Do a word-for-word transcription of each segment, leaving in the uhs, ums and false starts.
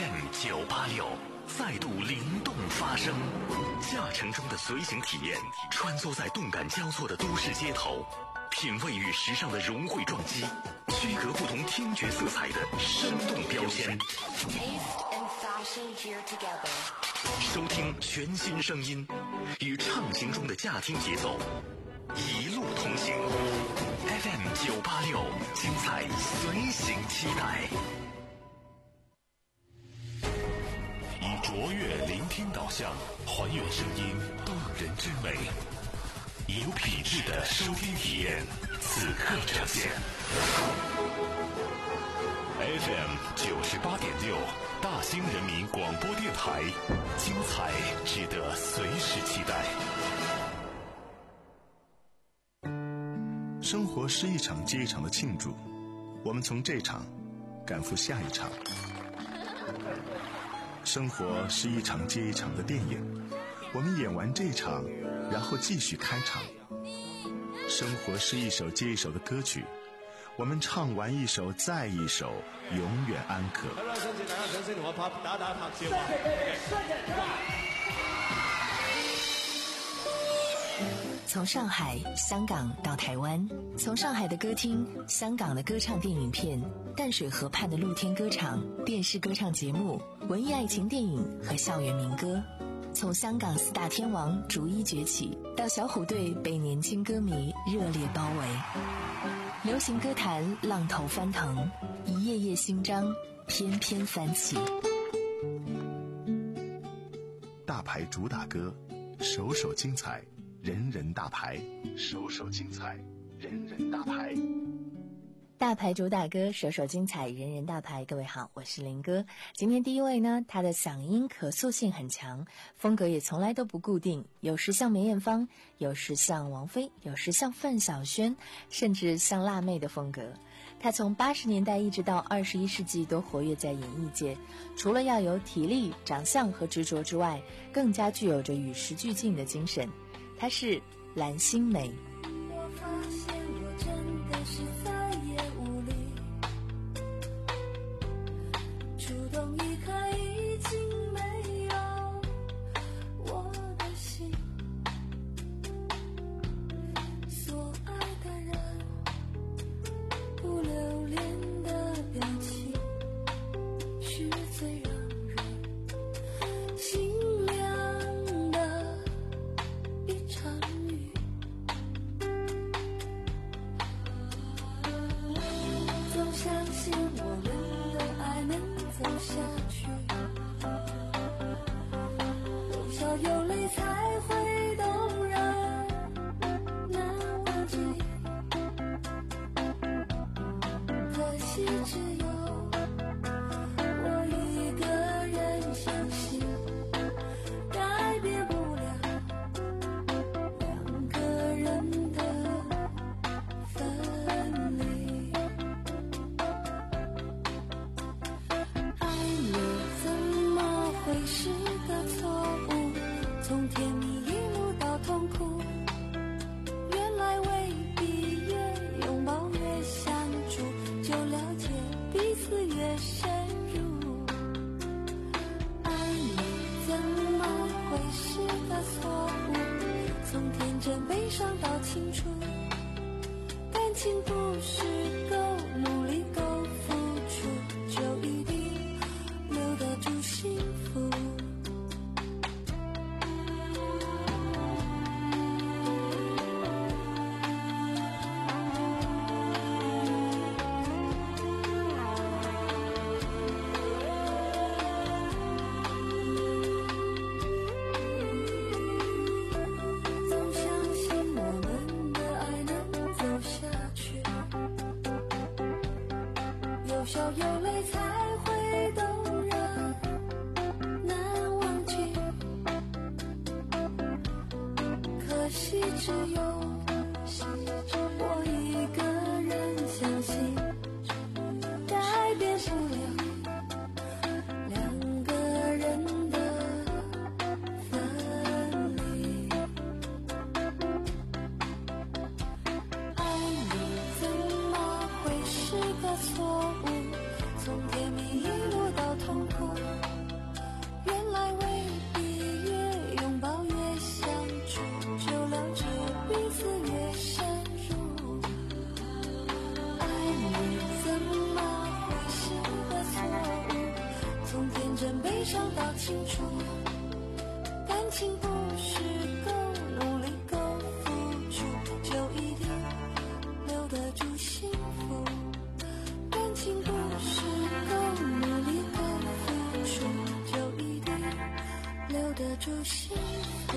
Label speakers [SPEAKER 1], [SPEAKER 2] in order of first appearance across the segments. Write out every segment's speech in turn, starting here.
[SPEAKER 1] F M 九八六再度灵动发声，驾乘中的随行体验，穿梭在动感交错的都市街头，品味与时尚的融汇撞击，区隔不同听觉色彩的生动标签。收听全新声音，与畅行中的驾听节奏，一路同行。F M 九八六，精彩随行期待。以卓越聆听导向，还原声音动人之美，以有品质的收听体验，此刻呈现。F M 九十八点六，大兴人民广播电台，精彩值得随时期待。
[SPEAKER 2] 生活是一场接一场的庆祝，我们从这场赶赴下一场。生活是一场接一场的电影，我们演完这场，然后继续开场。生活是一首接一首的歌曲，我们唱完一首再一首，永远安可。
[SPEAKER 3] 从上海、香港到台湾，从上海的歌厅、香港的歌唱电影片、淡水河畔的露天歌场、电视歌唱节目、文艺爱情电影和校园民歌，从香港四大天王逐一崛起，到小虎队被年轻歌迷热烈包围，流行歌坛浪头翻腾，一页页新章翩翩翻起。
[SPEAKER 2] 大牌主打歌，首首精彩，人人大牌，首首精彩，人人大牌。
[SPEAKER 3] 大牌主打歌，首首精彩，人人大牌。各位好，我是林哥。今天第一位呢，他的嗓音可塑性很强，风格也从来都不固定，有时像梅艳芳，有时像王菲，有时像范晓萱，甚至像辣妹的风格。他从八十年代一直到二十一世纪都活跃在演艺界，除了要有体力、长相和执着之外，更加具有着与时俱进的精神。她是蓝心湄。
[SPEAKER 4] 我发现我真的是再也无力主动离开，已经没有我的心，所爱的人不留恋的表情，是最让人心凉的一场雨。总相信我们的爱能走下去，有笑有泪才会动人，难忘记。可惜只有我一个人相信，改变不了两个人的分离。爱你怎么会是个错误？从甜蜜一路到痛苦，原来未必越拥抱越相处，就了解彼此越深入。爱你怎么会是个错误？从天真悲伤到清楚，感情不是够努力够付出，就一定留得住幸福。总相信我们的爱能走下去，有笑有泪才会动人，难忘记。可惜只有我一个人相信，改变不了两个人的分离。爱你怎么会是个错误？从甜蜜一路到痛苦， 真悲伤到清楚，感情不是够努力够付出就一定留得住幸福，感情不是够努力够付出就一定留得住幸福。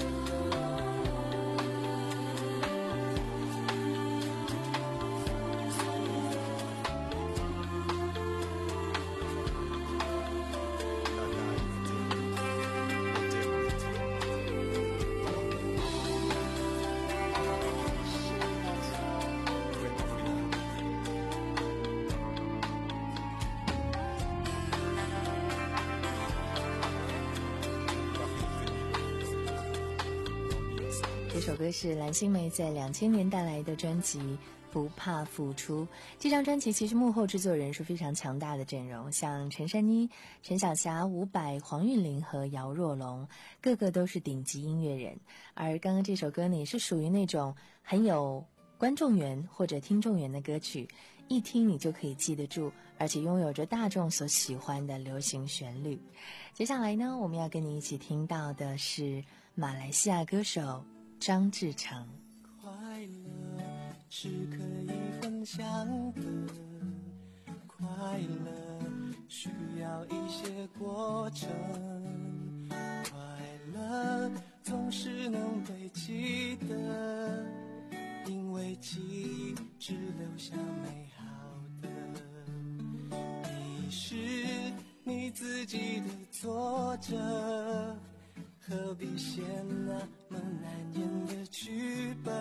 [SPEAKER 3] 这首歌是蓝心湄在两千年带来的专辑《不怕付出》。这张专辑其实幕后制作人是非常强大的阵容，像陈珊妮、陈小霞、伍佰、黄韵玲和姚若龙，个个都是顶级音乐人。而刚刚这首歌呢，也是属于那种很有观众缘或者听众缘的歌曲，一听你就可以记得住，而且拥有着大众所喜欢的流行旋律。接下来呢，我们要跟你一起听到的是马来西亚歌手张志成。
[SPEAKER 5] 快乐是可以分享的，快乐需要一些过程，快乐总是能被记得，因为记忆只留下美好的。你是你自己的作者，何必写那么难演的剧本？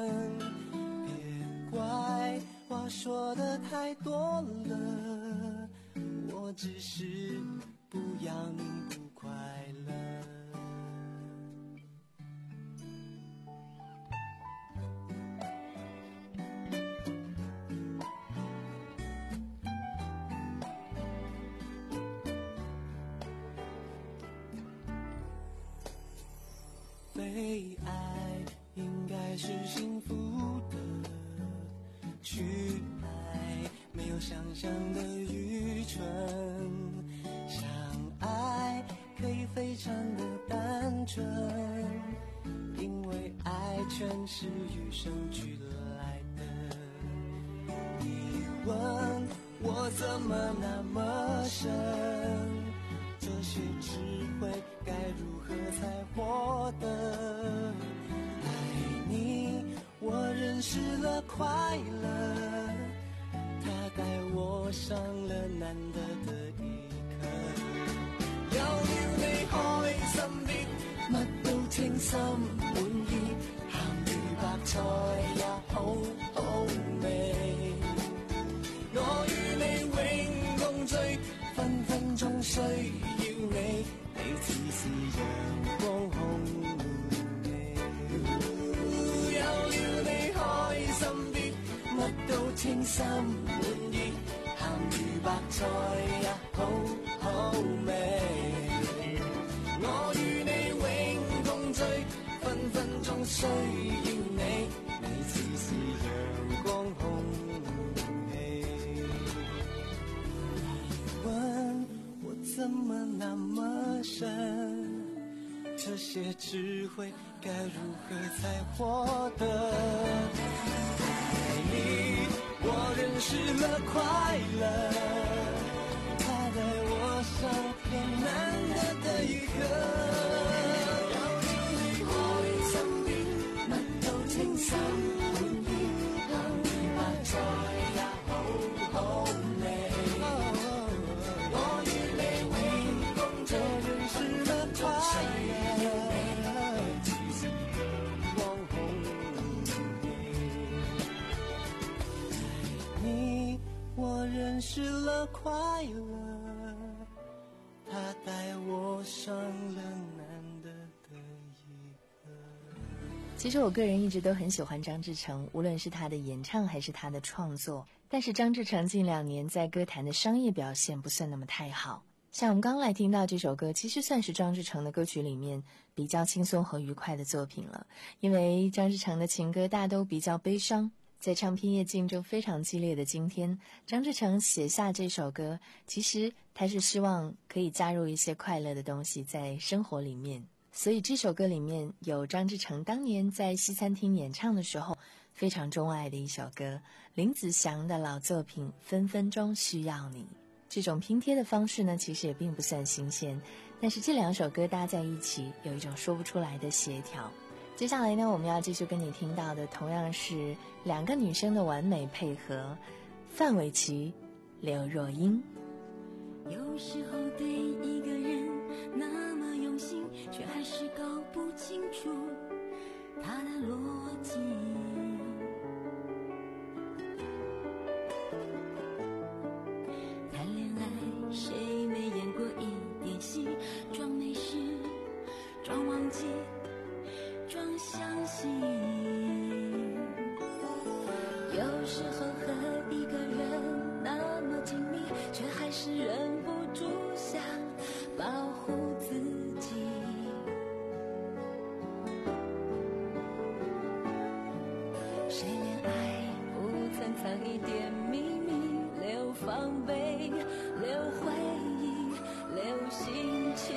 [SPEAKER 5] 别怪话说的太多了，我只是不要你不快乐。被爱应该是幸福的，去爱没有想象的愚蠢，相爱可以非常的单纯，因为爱全是与生俱来的。你问我怎么那么深，这些智慧该如何才获得？爱你，我认识了快乐，它带我上了难得的一刻。有了你開心啲，乜都稱心滿意，鹹魚白菜也好好味。我與你永共聚，分分鐘需要你，你似是陽光空氣。有了你開心啲，乜都稱心滿意，鹹魚白菜也好好味。我與你永共聚，分分鐘需要你，你似是陽光空氣。你問我怎麼那麼深，這些智慧該如何才獲得？愛你，我認識了快樂，它帶我上了難得的一刻。认识了快乐，它带我上了难得的一刻。
[SPEAKER 3] 其实我个人一直都很喜欢张志成，无论是他的演唱还是他的创作，但是张志成近两年在歌坛的商业表现不算那么太好。像我们刚来听到这首歌，其实算是张志成的歌曲里面比较轻松和愉快的作品了，因为张志成的情歌大都比较悲伤， 在唱片业竞争非常激烈的今天，张志成写下这首歌，其实他是希望可以加入一些快乐的东西在生活里面。所以这首歌里面有张志成当年在西餐厅演唱的时候非常钟爱的一首歌，林子祥的老作品《分分钟需要你》。这种拼贴的方式呢，其实也并不算新鲜，但是这两首歌搭在一起，有一种说不出来的协调。接下来呢，我们要继续跟你听到的同样是两个女生的完美配合，范玮琪、刘若英。
[SPEAKER 4] 有时候对一个人那么用心，却还是搞不清楚他的逻辑。谈恋爱谁没演过一点戏，装没事，装忘记，装相信。有时候和一个人那么亲密，却还是忍不住想保护自己。谁恋爱不曾藏一点秘密，留防备，留回忆，留心情。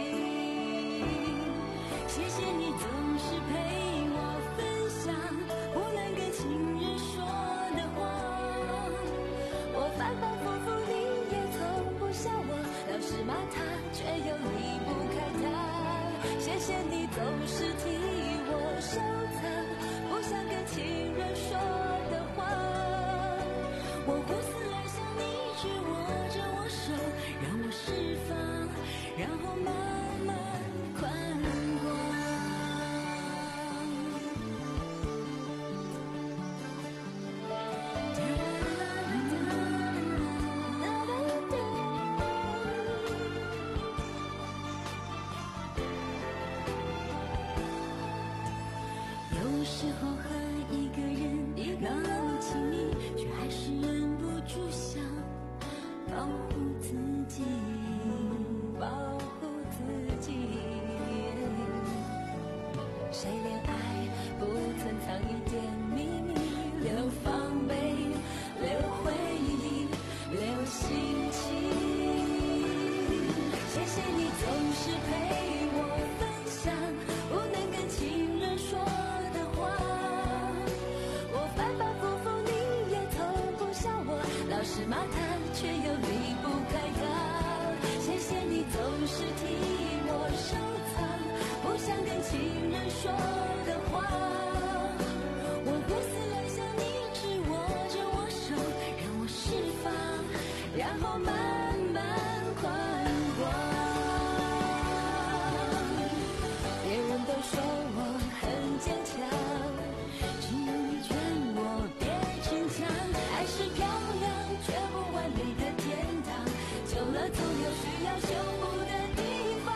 [SPEAKER 4] 谢谢你总是陪我分享不能跟情人说的话，我反反复复你也从不笑我，老是骂他却又离不开他。谢谢你总是替我收藏不想跟情人说的话，我胡思乱想你只握着我手，让我释放，然后慢慢宽广。有时候和一个人那么亲密，却还是忍不住想保护自己，保护自己。谁恋爱不曾藏一点秘密，留防备，留回忆，留心情。谢谢你总是陪我分享不能跟情人说的话，我反反复复你也从不笑我，老是骂他却又离不开他。谢谢你总是替我收藏不想跟情人说的话，我胡思乱想你只握着我手，让我释放，然后慢慢宽广。别人都说我很坚强，只有你劝我别逞强。爱是漂亮却不完美的天堂，久了总有需要修补的地方。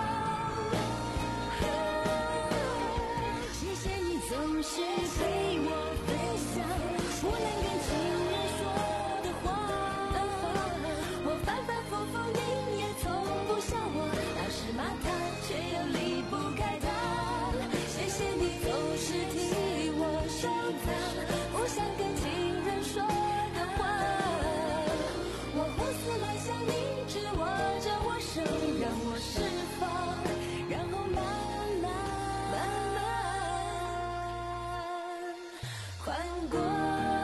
[SPEAKER 4] 谢谢你总是陪我分享不能跟情人说的话，我反反复复你也从不笑我，老是骂他却又离不开他。谢谢你总是替我收藏不想跟情人说的话，我胡思乱想你只握着我手，让我释放，然后慢慢慢慢宽广。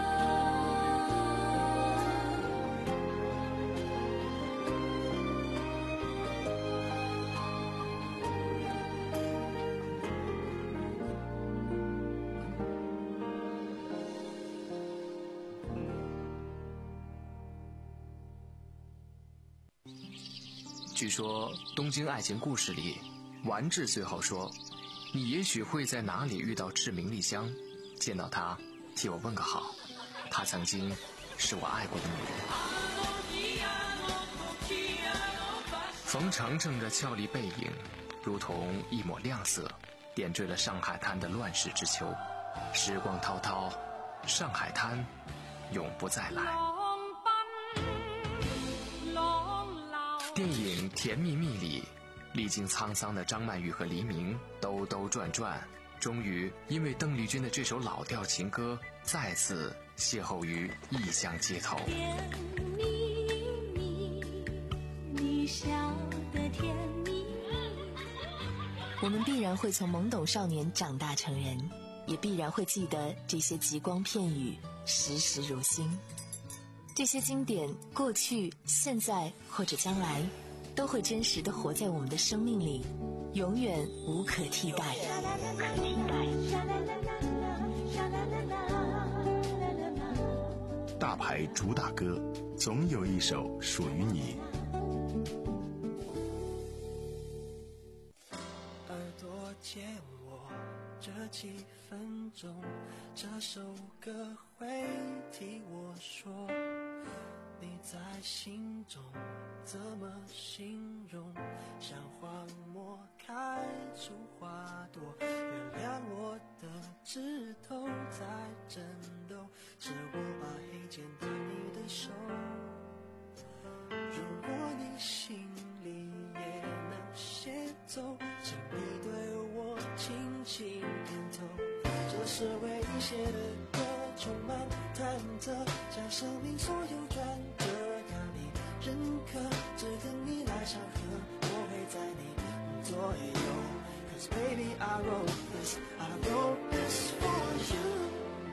[SPEAKER 6] 据说《东京爱情故事》里，丸治最后说：“你也许会在哪里遇到志明丽香，见到她，替我问个好。她曾经是我爱过的女人。”冯程程的俏丽背影，如同一抹亮色，点缀了上海滩的乱世之秋。时光滔滔，上海滩永不再来。电影《甜蜜蜜》里，历经沧桑的张曼玉和黎明兜兜转转，终于因为邓丽君的这首老调情歌再次邂逅于异乡街头。
[SPEAKER 4] 甜蜜蜜，你笑得甜蜜蜜。
[SPEAKER 3] 我们必然会从懵懂少年长大成人，也必然会记得这些极光片语，时时如新。这些经典，过去、现在或者将来，都会真实地活在我们的生命里，永远无可替代。
[SPEAKER 2] 大牌主打歌，总有一首属于你。
[SPEAKER 5] 耳朵借我这几分钟，这首歌会替我说，你在心中怎么形容？像花朵开出花朵，原谅我的指头在震动，是我把黑键到你的手。如果你心里也能写奏，请你对我轻轻点头。这是为你写的歌，充满忐忑，将生命所有转折要你认可，只等你来唱和，我会在你左右。Cause baby I wrote this, I wrote this for you。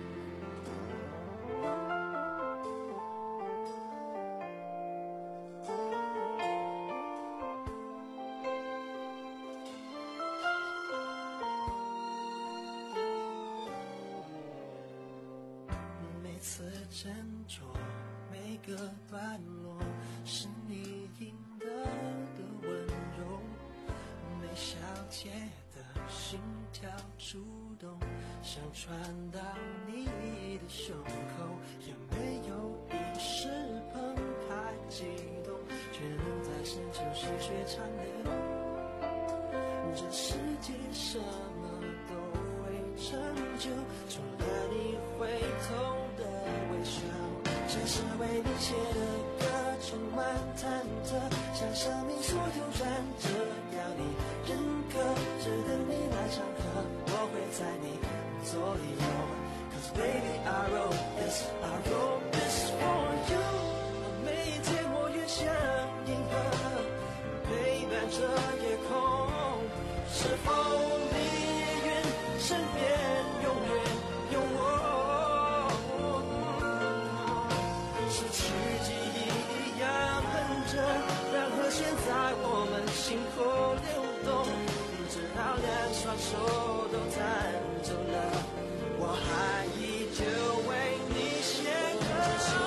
[SPEAKER 5] 斟酌每个段落，是你赢得的温柔，每小节的心跳触动，想传到你的胸口，也没有一时澎湃激动，却能在深秋细水长流。这世界什么都会成就，除了你会痛的微笑。这是为你写的歌，充满忐忑，像生命所有转折要你认可，只等你来唱和，我会在你左右。Cause baby I wrote this, I wrote this for you。 每一天我越像银河，陪伴着夜空，是否你也愿身边永远有我？失去记忆一样哼着，然和弦在我们心口流动，直到两双手都弹走了，我还依旧为你写歌。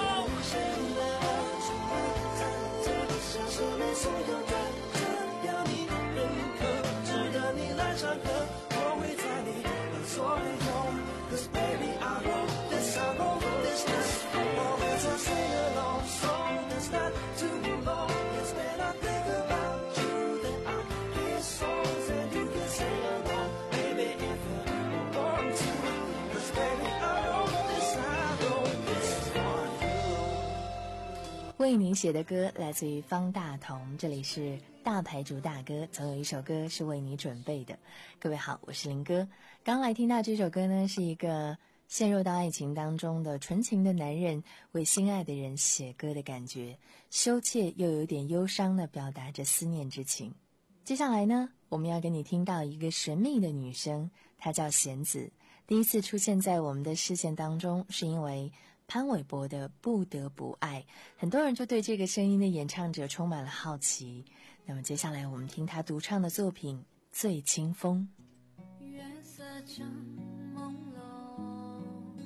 [SPEAKER 5] 像生命所有转折要你认可，值得你来唱和，我会在你左右。Cause baby I wrote this, I wrote this, this always I sing along song that's not too long. It's when I think about you that I hear songs and you can sing along, baby if you want to. Cause baby I wrote this, I wrote this for you.
[SPEAKER 3] 为你写的歌来自于方大同，这里是大牌主打歌，总有一首歌是为你准备的。各位好，我是林哥。刚来听到这首歌呢，是一个陷入到爱情当中的纯情的男人为心爱的人写歌的感觉，羞怯又有点忧伤地表达着思念之情。接下来呢，我们要给你听到一个神秘的女生，她叫弦子，第一次出现在我们的视线当中是因为潘玮柏的不得不爱，很多人就对这个声音的演唱者充满了好奇。那么接下来我们听他独唱的作品《醉清风》。
[SPEAKER 4] 月色正朦胧，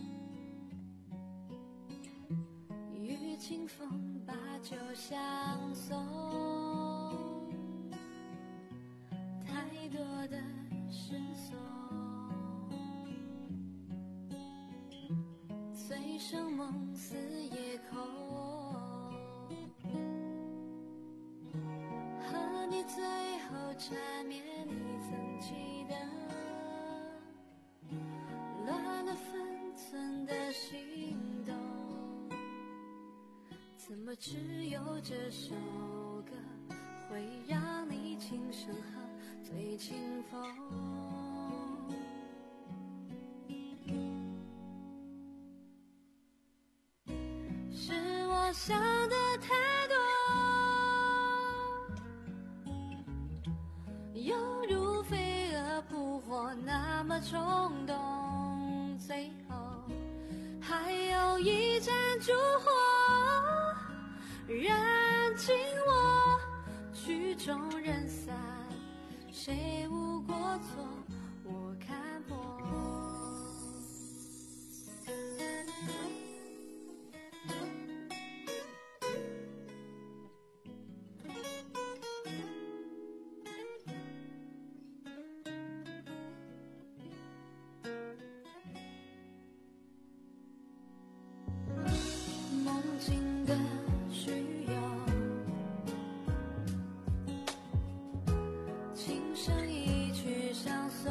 [SPEAKER 4] 与清风把酒相送，太多的失措，醉生梦死夜空，和你最后缠绵你曾记得乱了分寸的心动，怎么只有这首歌会让你轻声喝醉清风？ 尽我曲终人散，谁无过错我看破。梦境的需要，轻声一曲相送，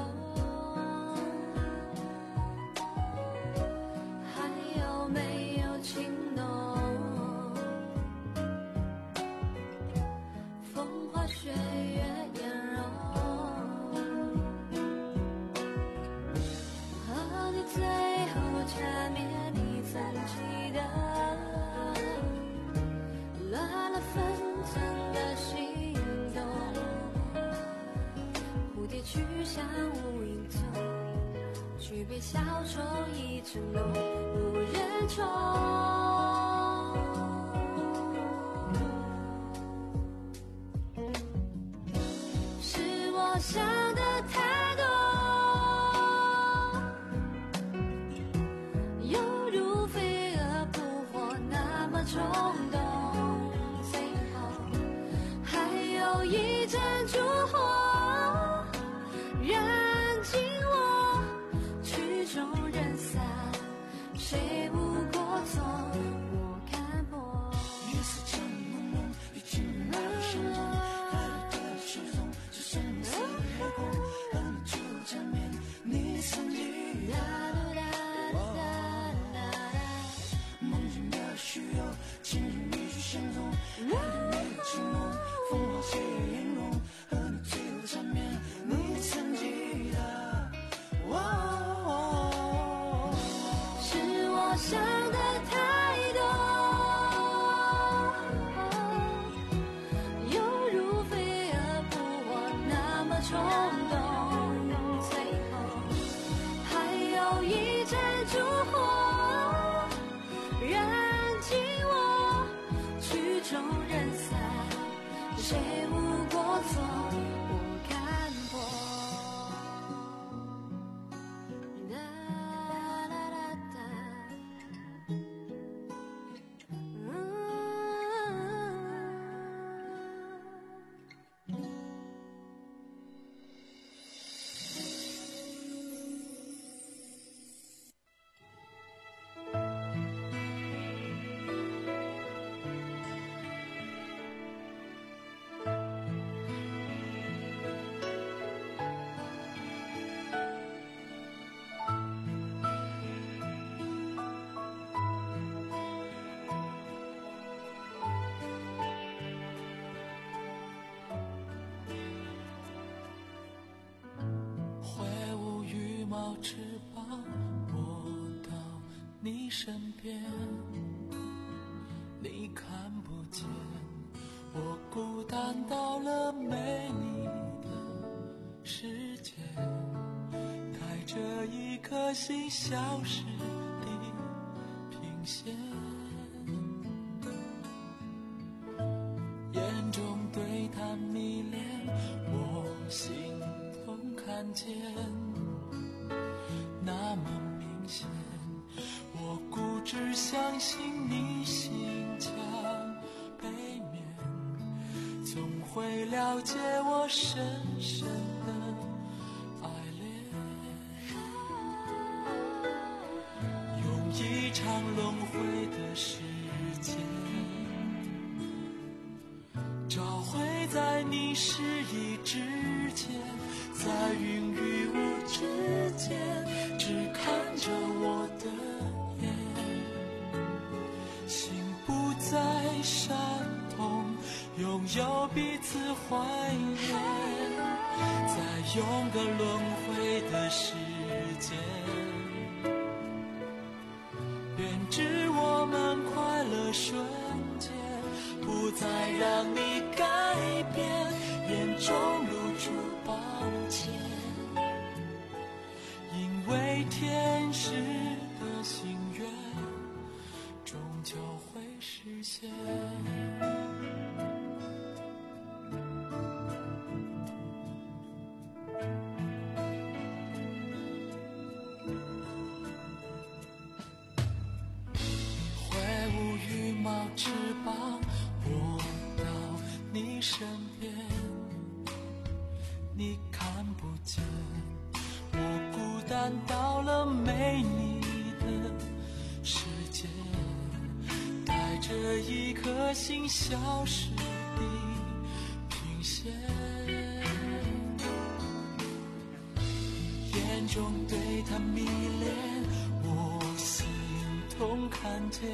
[SPEAKER 4] 还有没有情浓？风花雪月颜容，和你最后缠绵，你曾记得乱了分寸的心动，蝴蝶去向无影踪，举杯消愁已成浓，无人宠。是我想的太多，犹如飞蛾扑火那么冲动，最后还有一盏烛火燃尽我曲终人散，谁无过错我看破。
[SPEAKER 5] 夜色渐朦胧，已经没有声音，爱的失踪，只剩四月光，和你就缠绵，你曾记得。梦境的虚有，情人一曲相送，爱的没有情浓，风花雪月颜容，和你最后缠绵，你曾记得。
[SPEAKER 4] 是我想的太多，犹如飞蛾扑火那么冲动，最后还有一盏烛火燃尽我曲终人散，谁无过错我看破。哒哒哒哒，嗯。
[SPEAKER 5] 挥舞羽毛翅膀，我到你身边，你看不见我孤单到了没你的世界，带着一颗心消失的平线，眼中对他迷恋，我心痛看见，那么明显，我固执相信你心墙背面，总会了解我深深的爱恋，用一场轮回的时间，找回在你失意之前，在云与雾之间，只看着我的眼，心不再闪痛，拥有彼此怀念，再用个轮回的时间，编织我们快乐瞬间，不再让你改变，眼中露出抱歉，因为天使的心愿终究会实现。 你身边，你看不见我孤单到了没你的世界，带着一颗心消失的频线，眼中对他迷恋，我心痛看见，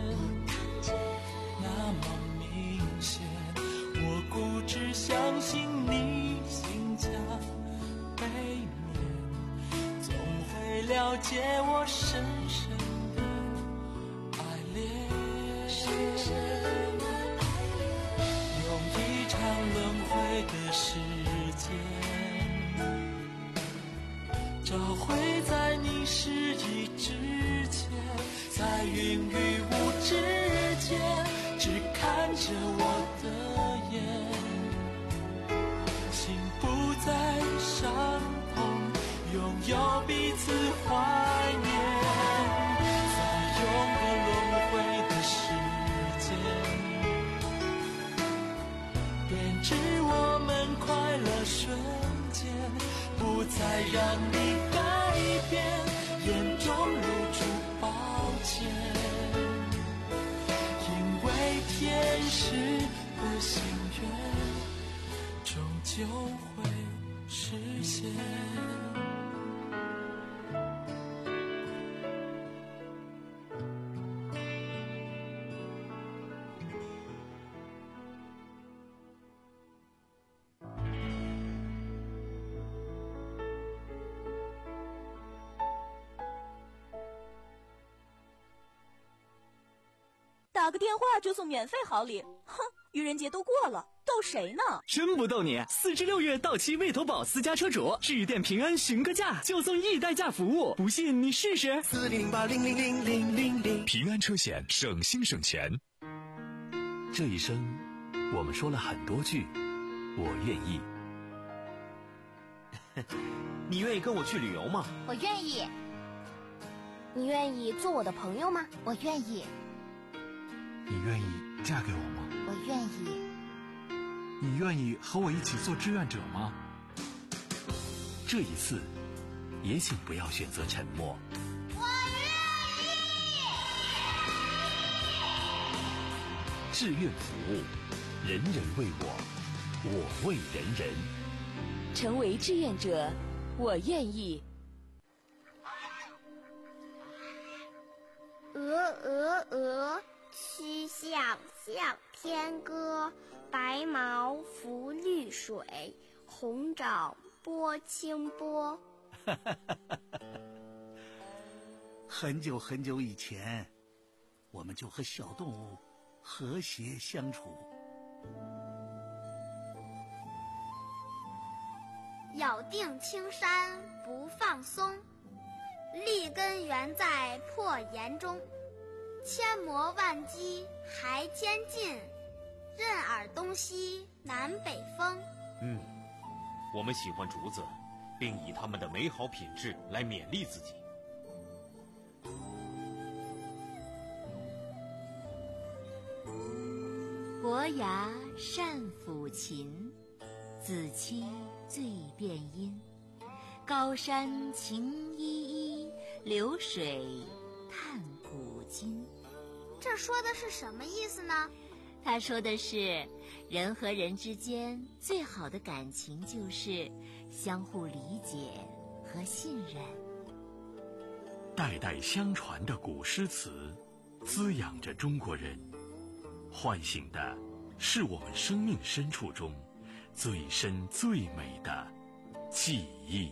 [SPEAKER 5] 那么明显，我固执相信你心家背面，总会了解我深深的爱恋，用一场轮回的时间，找回在你失意之前，在云与雾之间，只看着我的眼，心不再伤痛，拥有彼此怀念，在永隔轮回的时间，编织我们快乐瞬间，不再让你改变，眼中露出抱歉，因为天使的心愿终究会实现。
[SPEAKER 7] 打个电话就送免费好礼，哼！愚人节都过了，逗谁呢？
[SPEAKER 8] 真不逗你！四至六月到期未投保私家车主，致电平安询个价，就送易代驾服务，不信你试试。
[SPEAKER 5] 四零零八零零零零零零，
[SPEAKER 1] 平安车险，省心省钱。这一生，我们说了很多句“我愿意”。
[SPEAKER 9] 你愿意跟我去旅游吗？
[SPEAKER 10] 我愿意。你愿意做我的朋友吗？我愿意。
[SPEAKER 11] 你愿意嫁给我吗？
[SPEAKER 10] 我愿意。
[SPEAKER 11] 你愿意和我一起做志愿者吗？
[SPEAKER 1] 这一次，也请不要选择沉默。
[SPEAKER 10] 我愿意。
[SPEAKER 1] 志愿服务，人人为我，我为人人。
[SPEAKER 7] 成为志愿者，我愿意。
[SPEAKER 10] 鹅鹅鹅，曲项向天歌。白毛浮绿水，红掌拨清波。
[SPEAKER 12] 很久很久以前，我们就和小动物和谐相处。
[SPEAKER 10] 咬定青山不放松，立根原在破岩中。千磨万击还坚劲，任尔东西南北风。
[SPEAKER 9] 嗯，我们喜欢竹子，并以它们的美好品质来勉励自己。
[SPEAKER 13] 伯牙善抚琴，子期最辨音。高山晴依依，流水叹古今。
[SPEAKER 10] 这说的是什么意思呢？
[SPEAKER 13] 他说的是，人和人之间最好的感情就是相互理解和信任。
[SPEAKER 1] 代代相传的古诗词，滋养着中国人，唤醒的是我们生命深处中最深最美的记忆。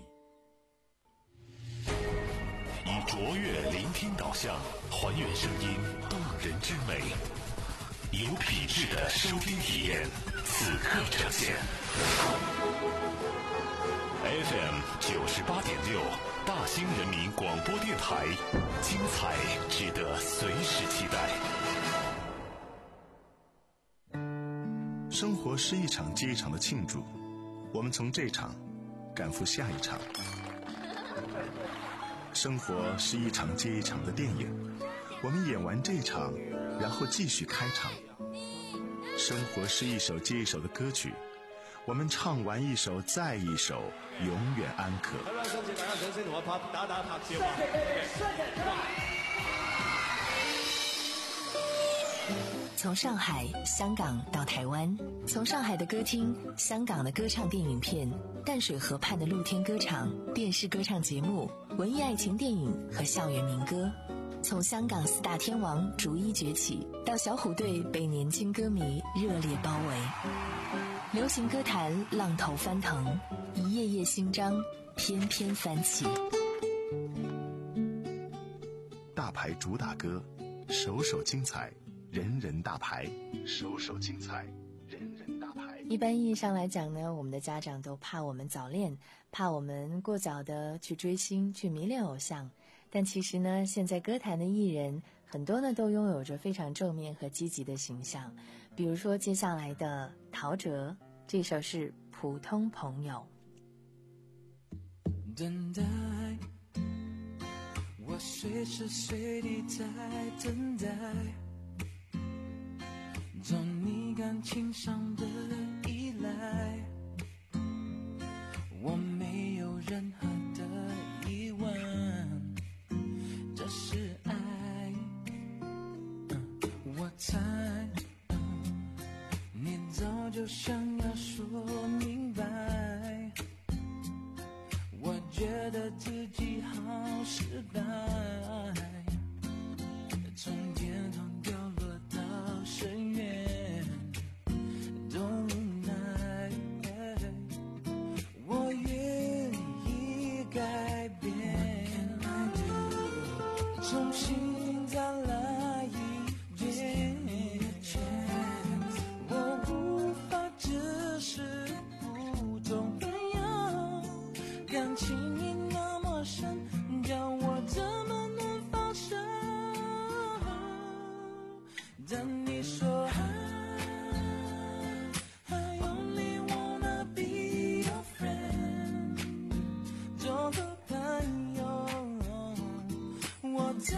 [SPEAKER 1] 以卓越聆听导向，还原声音动人之美，有品质的收听体验，此刻呈现。F M 九十八点六，大兴人民广播电台，精彩值得随时期待。
[SPEAKER 2] 生活是一场接一场的庆祝，我们从这场赶赴下一场。生活是一场接一场的电影，我们演完这场，然后继续开场。 生活是一首接一首的歌曲，我们唱完一首再一首，永远安可。
[SPEAKER 14] 好啦，感謝大家掌聲同我拍打打拍照啊！
[SPEAKER 3] 从上海、香港到台湾，从上海的歌厅、香港的歌唱电影片、淡水河畔的露天歌场、电视歌唱节目、文艺爱情电影和校园民歌，从香港四大天王逐一崛起，到小虎队被年轻歌迷热烈包围，流行歌坛浪头翻腾，一页页新章翩翩翻起。
[SPEAKER 2] 大牌主打歌，首首精彩，人人大牌，首首精彩，人人大牌。
[SPEAKER 3] 一般意义上来讲呢，我们的家长都怕我们早恋，怕我们过早的去追星，去迷恋偶像。但其实呢，现在歌坛的艺人很多呢都拥有着非常正面和积极的形象。比如说接下来的陶喆，这首是《普通朋友》。
[SPEAKER 5] 等待，我随时随地在等待，从你感情上的依赖，我没有任何的疑问，这是爱。嗯、我猜、嗯、你早就想要说明白，我觉得自己好失败，从天堂掉落到深渊都无奈，我愿意改变，重新再来一遍，我无法只是普通朋友，感情已那么深，叫我怎么能放手？当你说 I only wanna be your friend， 做个朋友，我在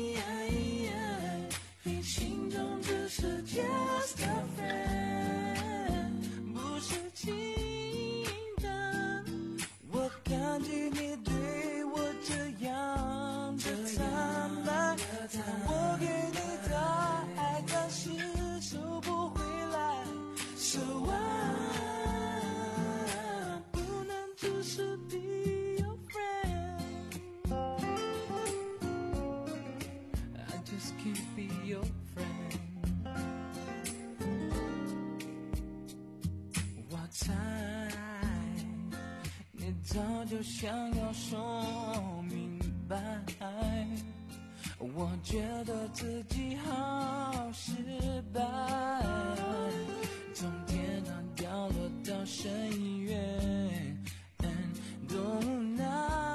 [SPEAKER 5] 你心中只是 just a friend， 不是情人。我感激你对我这样的坦白，我给你的爱暂时收不回来， So I 不能只是 be your friend， I just can't be your friend。 我猜你早就想要说明白，我觉得自己好失败，从天堂掉落到深渊都无奈，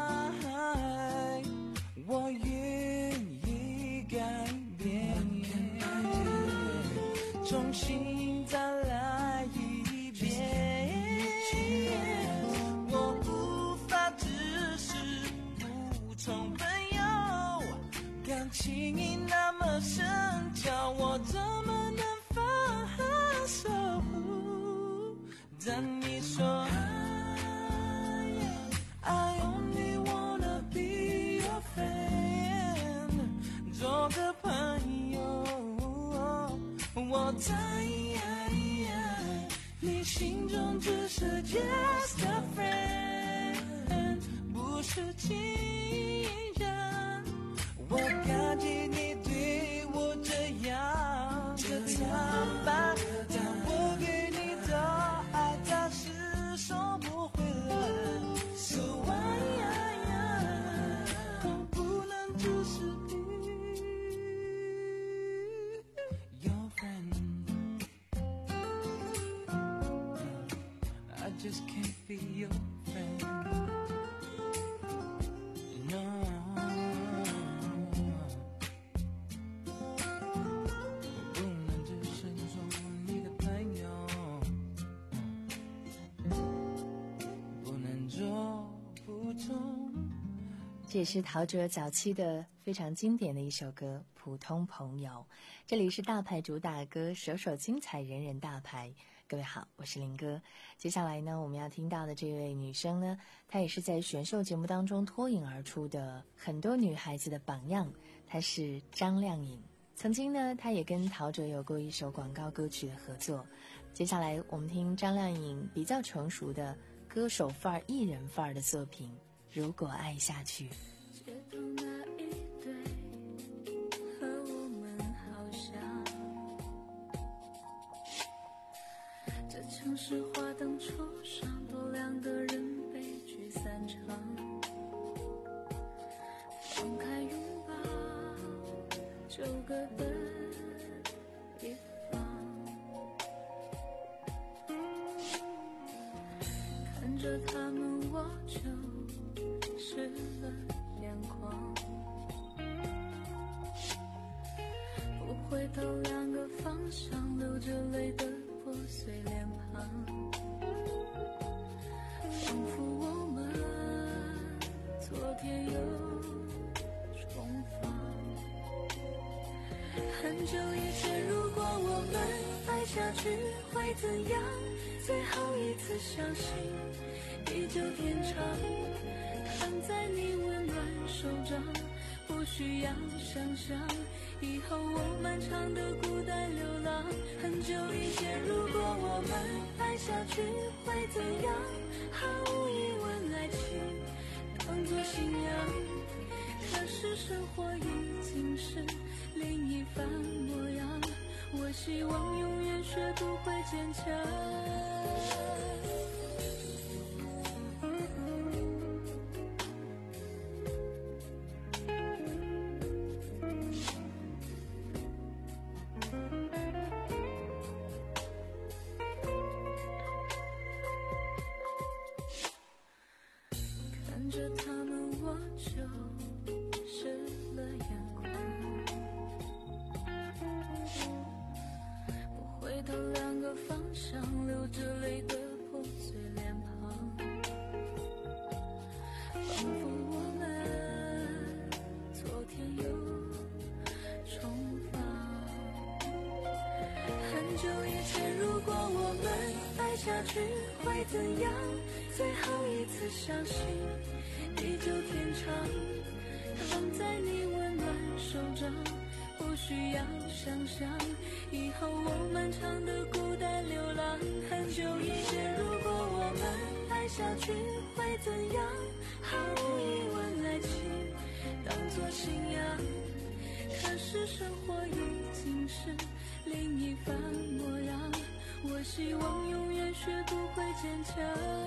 [SPEAKER 5] 我愿意改变，重新再来一遍，我无法只是普通朋友，感情已那么深，叫我怎么能放手？当你说 I only wanna be your friend， 做个朋友，我在你心中只是 just a friend， 不是情人。我感激你对我这样的坦白，但我给你的爱暂时收不回来， So I 不能只是 be your friend， I just can't be your friend，No。
[SPEAKER 3] 这也是陶喆早期的非常经典的一首歌《普普通朋友。这里是大牌主打歌，首首精彩，人人大牌。各位好，我是林哥。接下来呢，我们要听到的这位女生呢，她也是在选秀节目当中脱颖而出的很多女孩子的榜样，她是张靓颖。曾经呢，她也跟陶喆有过一首广告歌曲的合作。接下来我们听张靓颖比较成熟的歌手范儿、艺人范儿的作品《如果爱下去》。
[SPEAKER 4] 街头那一对和我们好像，这城市花灯初上，多两个人悲剧散场，放开拥抱就各奔一方，看着他们我就湿了眼眶，不回头两个方向，流着泪的破碎脸庞，仿佛我们昨天又重逢。很久以前，如果我们爱下去会怎样？最后一次相信地久天长，躺在你温暖手掌，不需要想象以后我漫长的孤单流浪。很久以前，如果我们爱下去会怎样？毫无疑问，爱情当作信仰，可是生活已经是另一番模样。我希望永远学不会坚强。看着他们我就湿了眼眶，不回头两个方向，流着泪的破碎脸庞，仿佛我们昨天又重逢。很久以前，如果我们爱下去会怎样？最后一次相信地久天长，躺在你温暖手掌，不需要想象以后我漫长的孤单流浪。很久以前，如果我们爱下去会怎样？毫无疑问，爱情当作信仰，可是生活已经是另一番模样。我希望永远学不会坚强。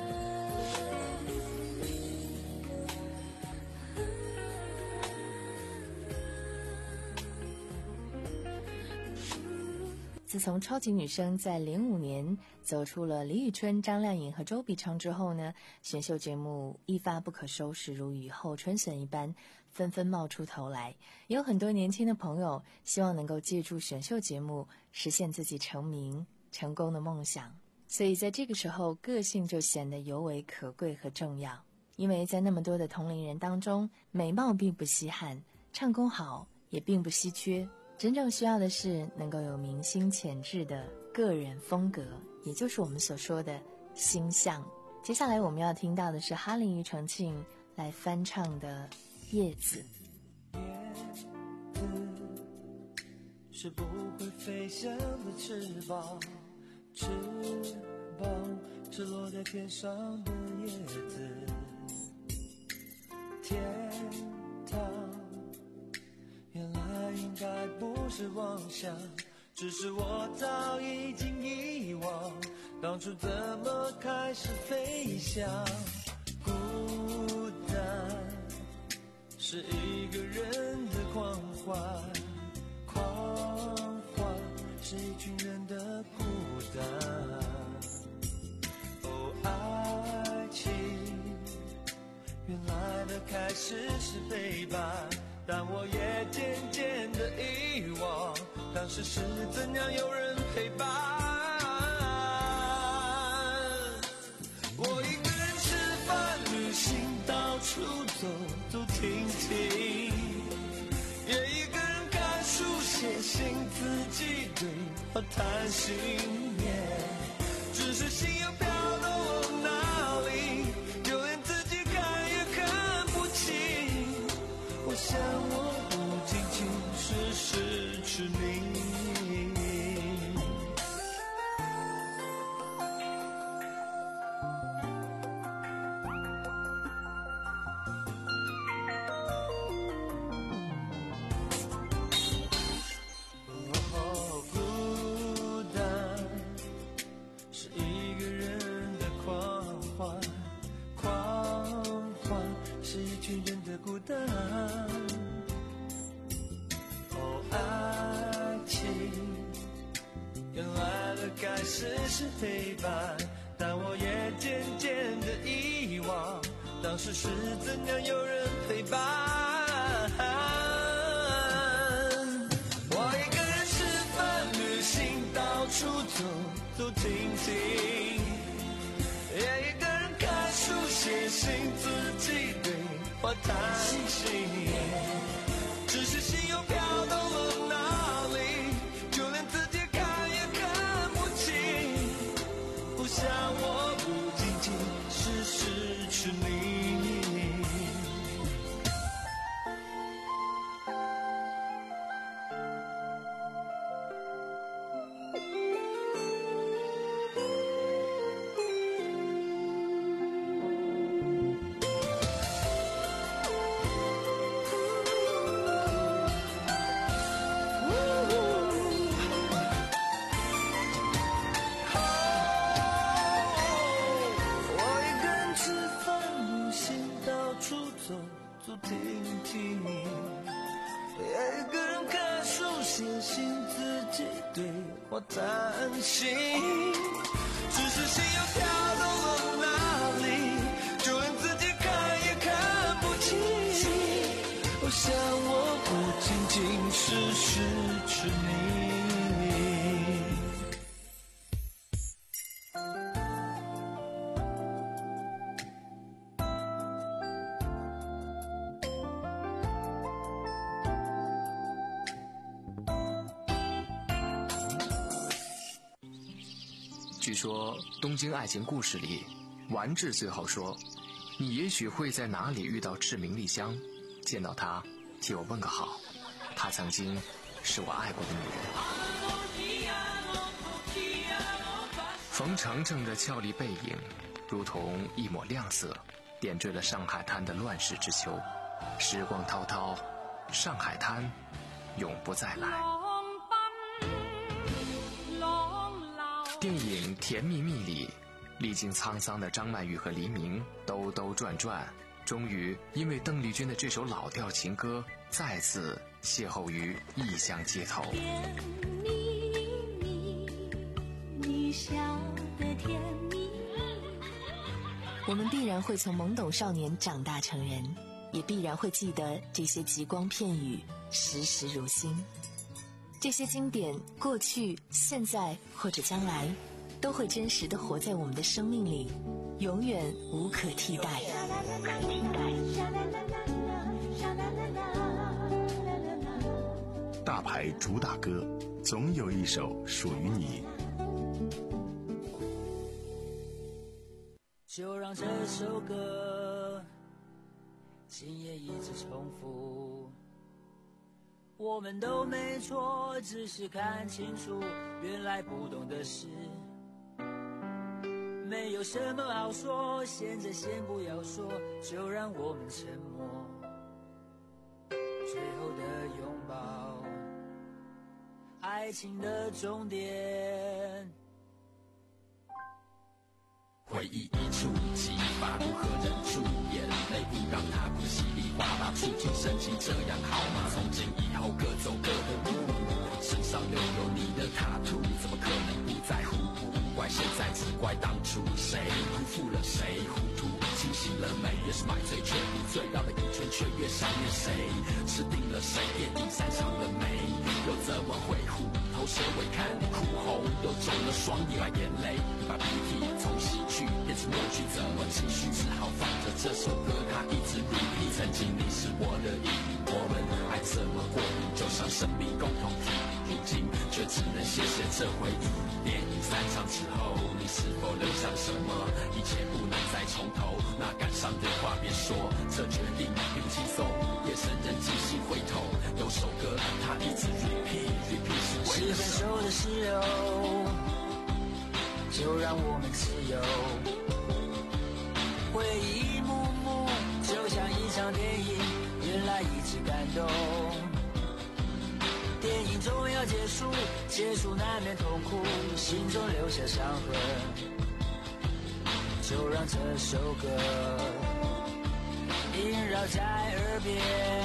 [SPEAKER 3] 自从超级女声在零五年走出了李宇春、张靓颖和周笔畅之后呢，选秀节目一发不可收拾，如雨后春笋一般纷纷冒出头来。也有很多年轻的朋友希望能够借助选秀节目实现自己成名成功的梦想，所以在这个时候，个性就显得尤为可贵和重要。因为在那么多的同龄人当中，美貌并不稀罕，唱功好也并不稀缺，真正需要的是能够有明星潜质的个人风格，也就是我们所说的星象。接下来我们要听到的是哈林庾澄庆来翻唱的《叶子》。
[SPEAKER 5] 叶子是不会飞翔的翅膀，翅膀是落在天上的叶子。天堂原来应该不是妄想，只是我早已经遗忘当初怎么开始飞翔。孤单是一个人的狂欢，狂欢是一群人的孤单。哦，爱情原来的开始是背叛，但我也渐渐的遗忘当时是怎样有人陪伴。我一个人吃饭旅行，到处走走停停，也一个人看书或贪心只是心又飘到往哪里，就连自己看也看不清。我想我不仅仅是失去你。开始是陪伴，但我也渐渐的遗忘，当时是怎样有人陪伴。我一个人吃饭旅行，到处走走停停，也一个人看书写信，自己对话谈心，只是心又飘到了哪里，就连自己想我不仅仅是失去你。我担心，只是心又飘到了哪里，就连自己看也看不清。我想我不仅仅是失去你。
[SPEAKER 6] 据说《东京爱情故事》里，丸治最后说：“你也许会在哪里遇到志明丽香，见到她，替我问个好。她曾经是我爱过的女人。”冯程程的俏丽背影，如同一抹亮色，点缀了上海滩的乱世之秋。时光滔滔，上海滩永不再来。电影《甜蜜蜜》里，历经沧桑的张曼玉和黎明兜兜转转，终于因为邓丽君的这首老调情歌，再次邂逅于异乡街头。
[SPEAKER 4] 甜蜜蜜，你笑得甜蜜。
[SPEAKER 3] 我们必然会从懵懂少年长大成人，也必然会记得这些极光片语，时时如新。这些经典，过去、现在或者将来，都会真实地活在我们的生命里，永远无可替代。
[SPEAKER 2] 大牌主打歌，总有一首属于你。
[SPEAKER 5] 就让这首歌今夜一直重复，我们都没错，只是看清楚原来不懂的事，没有什么好说，现在先不要说，就让我们沉默，最后的拥抱，爱情的终点。
[SPEAKER 15] 回忆一触即发，如何忍住眼泪，不让它哭稀里哗啦，触景生情，这样好吗？从今以后各走各的路，身上留有你的塔图，怎么可能不在乎？不怪现在，只怪当初谁辜负了谁，糊涂清醒了没？越是买醉却不醉，绕了一圈却越想念谁？吃定了谁？电影散场了没？又怎么会糊头蛇尾看你哭红，又肿了双眼，把眼泪把鼻涕从喜剧变成默剧，怎么继续？只好放着这首歌，它一直 repeat。曾经你是我的意义，我们爱怎么过渡，就像生命共同体。如今却却只能写写这回忆。电影散场之后，你是否留下了什么？一切不能再重头，那感伤的话别说，这决定并不轻松。夜深人静心回头，有首歌它一直 repeat repeat 是为了什么？
[SPEAKER 16] 是分手的时候，就让我们自由。回忆一幕幕，就像一场电影，原来一直感动。电影终要结束，结束难免痛苦，心中留下伤痕。就让这首歌萦绕在耳边。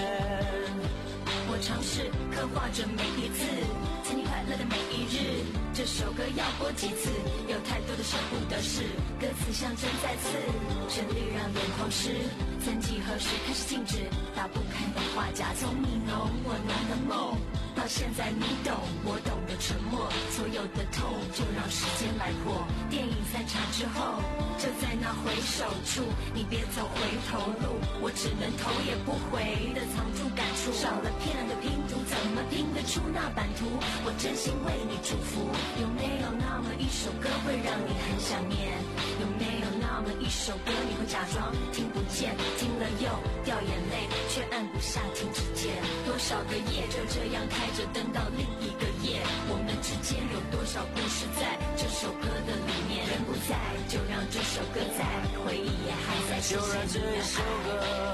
[SPEAKER 17] 我尝试刻画着每一次曾经快乐的每一日，这首歌要播几次，有太多的舍不得事，歌词像针在刺，旋律让眼眶湿。曾几何时开始静止，打不开的画夹，从你浓我浓的梦到现在你懂我懂的沉默，所有的痛就让时间来破。电影散场之后，就在那回首处，你别走回头路，我只能头也不回的藏住感触。少了片的拼图，怎么拼得出那版图？我真心为你祝福。有没有那么一首歌会让你很想念？有没有那么一首歌你会假装听不见，听了又掉眼泪，却按不下停止键？多少个夜就这样开着灯到另一个夜，我们之间有多少故事在这首歌的里面？人不在，就让这首歌在，回忆也还在，
[SPEAKER 16] 就让这一首歌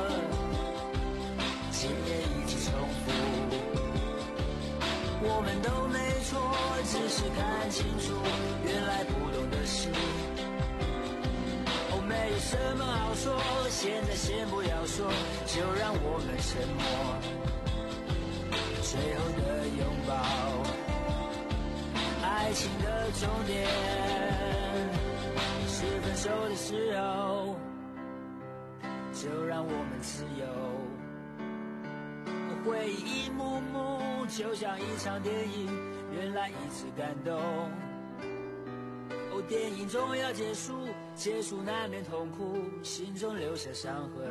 [SPEAKER 16] 今夜一直重复。我们都没错，只是看清楚原来不懂的事。哦，没有什么好说，现在先不要说，就让我们沉默。最后的拥抱，爱情的终点，是分手的时候，就让我们自由。回忆一幕幕，就像一场电影，原来一直感动。哦，电影终要结束，结束难免痛苦，心中留下伤痕。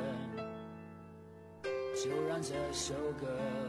[SPEAKER 16] 就让这首歌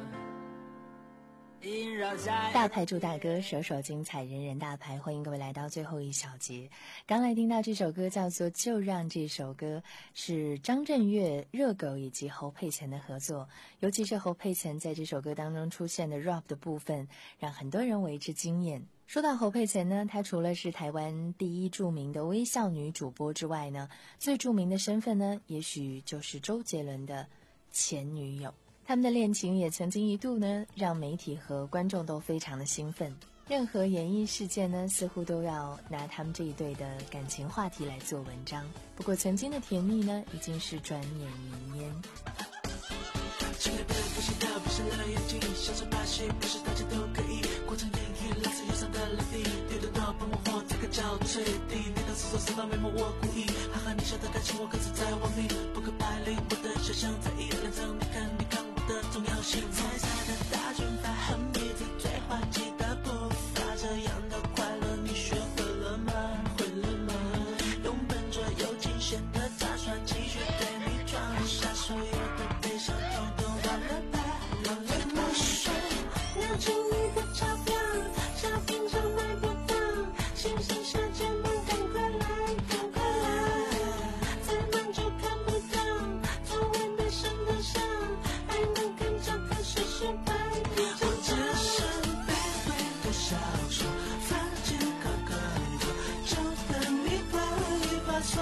[SPEAKER 3] 大牌主打歌，首首精彩，人人大牌。欢迎各位来到最后一小节。刚来听到这首歌叫做《就让》，这首歌是张震岳、热狗以及侯佩岑的合作，尤其是侯佩岑在这首歌当中出现的 rap 的部分，让很多人为之惊艳。说到侯佩岑呢，她除了是台湾第一著名的微笑女主播之外呢，最著名的身份呢，也许就是周杰伦的前女友。他们的恋情也曾经一度呢，让媒体和观众都非常的兴奋。任何演艺事件呢，似乎都要拿他们这一对的感情话题来做文章。不过曾经的甜蜜呢，已经是转眼云烟。
[SPEAKER 5] 亲爱的，不行的，闭上了眼睛，享受把戏，不是大家都可以。过程烟雨，来自忧伤的泪滴，丢得到帮我活这个角度最低。那个死守死到眉毛我故意，哈哈，你笑的感情我各自在亡命，不可百灵，我的想象在一两张，你看你看我的重要性。彩彩的大卷发，很迷的最滑稽的步伐，这样的快乐你学会了吗？会了吗？用笨拙又惊险的打算，继续对你装下所有的悲伤，统统忘了吧，忘了吧。拿出你的钞票，小品上买不到，新鲜小节目赶快来，赶快来，再忙就看不到，从未悲伤的笑，还能看着可是失败的我只是卑微的小丑，犯贱个个头，就等你把一把手，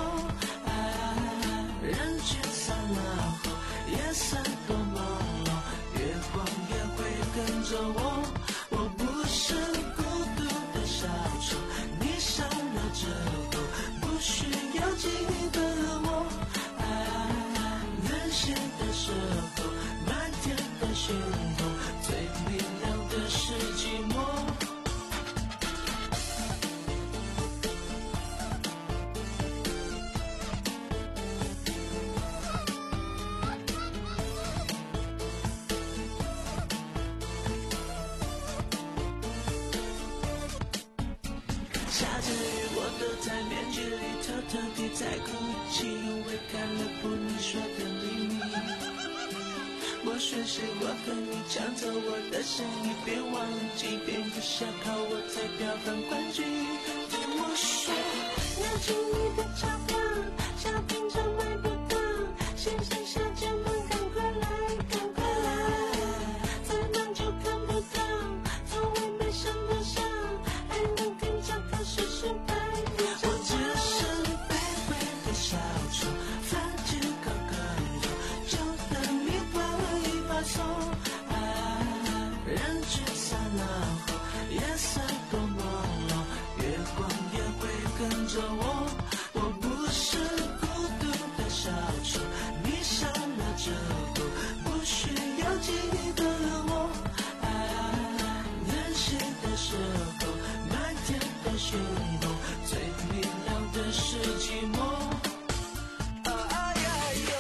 [SPEAKER 5] 人群散了后，夜色多朦胧，月光也会跟着我。我不是孤独的小丑，你上了之后不需要记得我。任性的时候，漫天的星空，最明亮的是寂寞。下着雨，我都在面具里偷偷地在哭泣，因为看了不能说的秘密。 我学习我和你抢走我的声音，别忘了即便不想靠我才票房冠军。对我说，拿起你的钞票，小平常买不到，线上下键盘赶快来，赶快来，再忙就看不到，从未没上过上，还能听讲课时时拍。我只是卑微的小丑，反正个个有，就等你发一发送。啊，人群散了后，夜色多朦胧，月光也会跟着我。我不是孤独的小丑，你上了这步，不需要记得我。啊，任性的时候，满天的星空，最明亮的是寂寞。啊呀哟！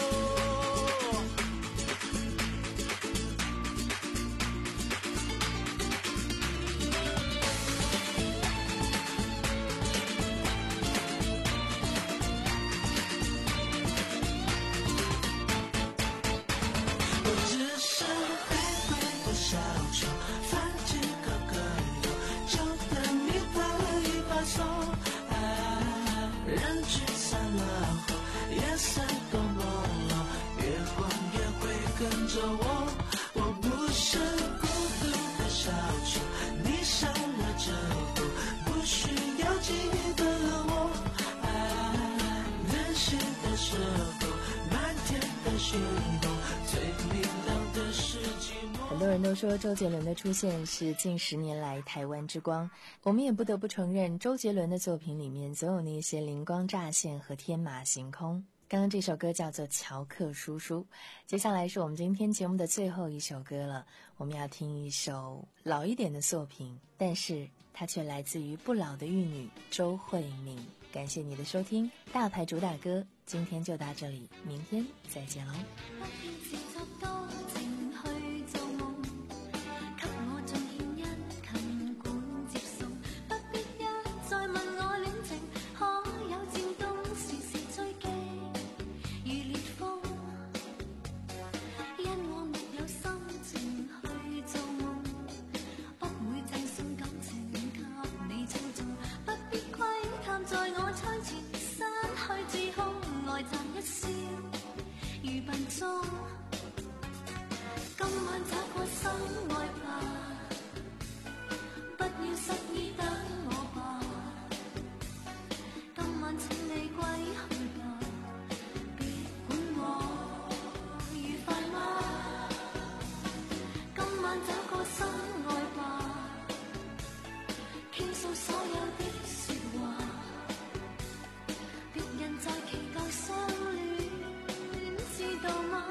[SPEAKER 5] 我只是卑微的小丑，反正个个有，就等你发一发送。啊，人群散了后，夜色多朦胧，月光也会跟着我。我不是孤独的小丑，你上了这步，不需要记得我。啊，任性的时候，满天的星空，最明亮的是寂寞。
[SPEAKER 3] 很多人都说周杰伦的出现是近十年来台湾之光，我们也不得不承认，周杰伦的作品里面总有那些灵光乍现和天马行空。刚刚这首歌叫做《乔克叔叔》，接下来是我们今天节目的最后一首歌了，我们要听一首老一点的作品，但是它却来自于不老的玉女周慧敏。感谢你的收听，大牌主打歌今天就到这里，明天再见喽。
[SPEAKER 4] 今晚找個心愛吧，不要失意等我吧。今晚請你歸去吧，別管我愉快嗎？今晚找個心愛吧，傾訴所有的説話，別人在祈求相戀，知道嗎？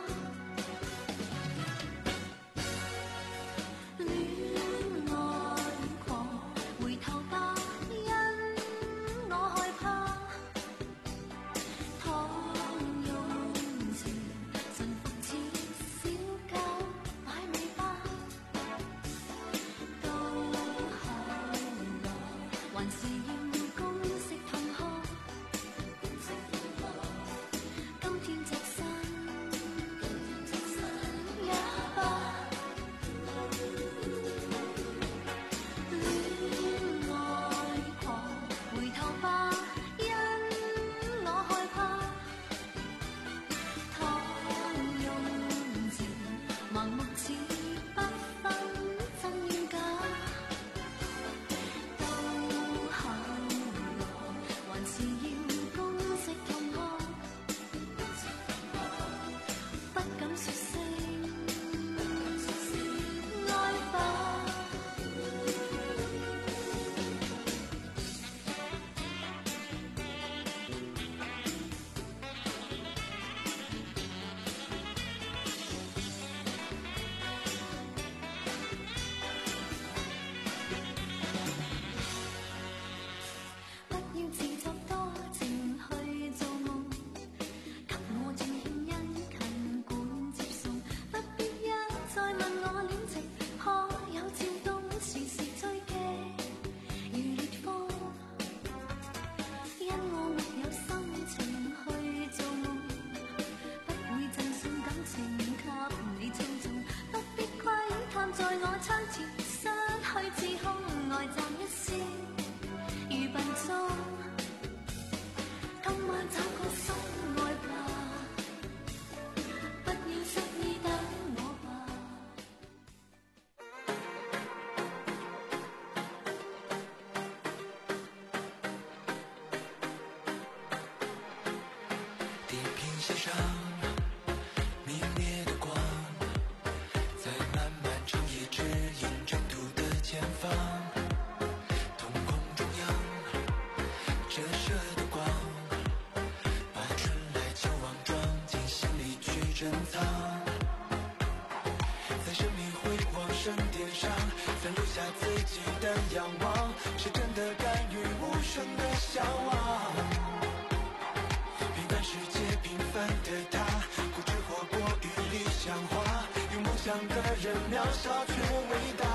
[SPEAKER 4] 戀愛狂，回頭吧。
[SPEAKER 5] 想的人渺小却伟大。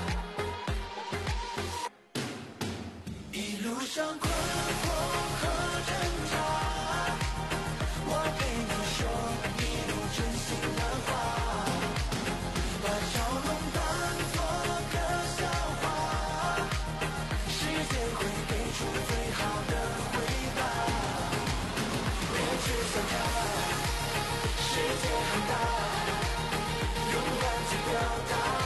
[SPEAKER 5] 一路上困惑和挣扎，我陪你说一路真心的话，把笑容当作个笑话，世界会给出最好的回答。别去想它，世界很大，勇敢去表达。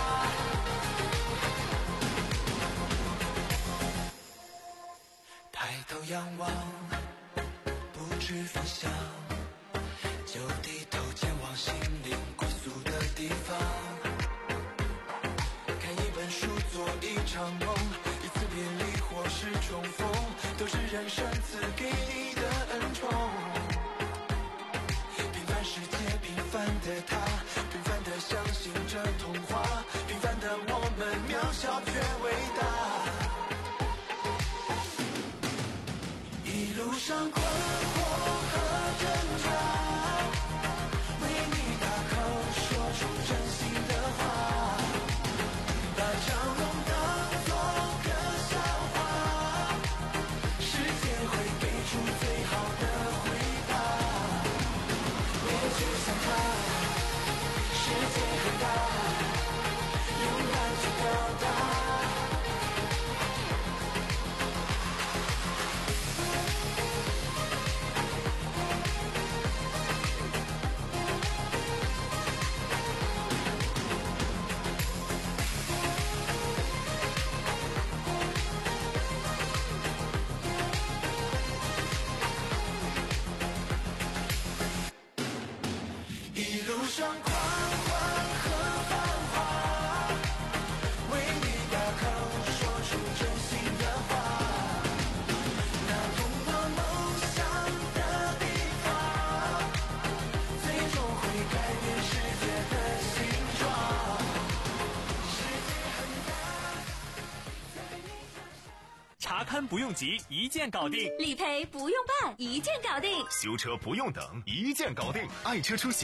[SPEAKER 5] 抬头仰望，不知方向，就低头前往心灵归宿的地方。看一本书，做一场梦，一次别离或是重逢，都是人生赐给你的恩宠。平凡世界，平凡的他，平凡的相信着童话，平凡的我们渺小却伟大。一路上困惑和挣扎，为你大口说出真心的话，把笑容当作个笑话，世界会给出最好的回答。别去想它，世界很大，勇敢去表达。一路上狂欢和繁华，为你大口说出真心的话，那通往梦想的地方，最终会改变世界的形状。世界很大，
[SPEAKER 8] 查勘不用急，一键搞定；
[SPEAKER 7] 理赔不用办，一键搞定；
[SPEAKER 1] 修车不用等，一键搞定。爱车出行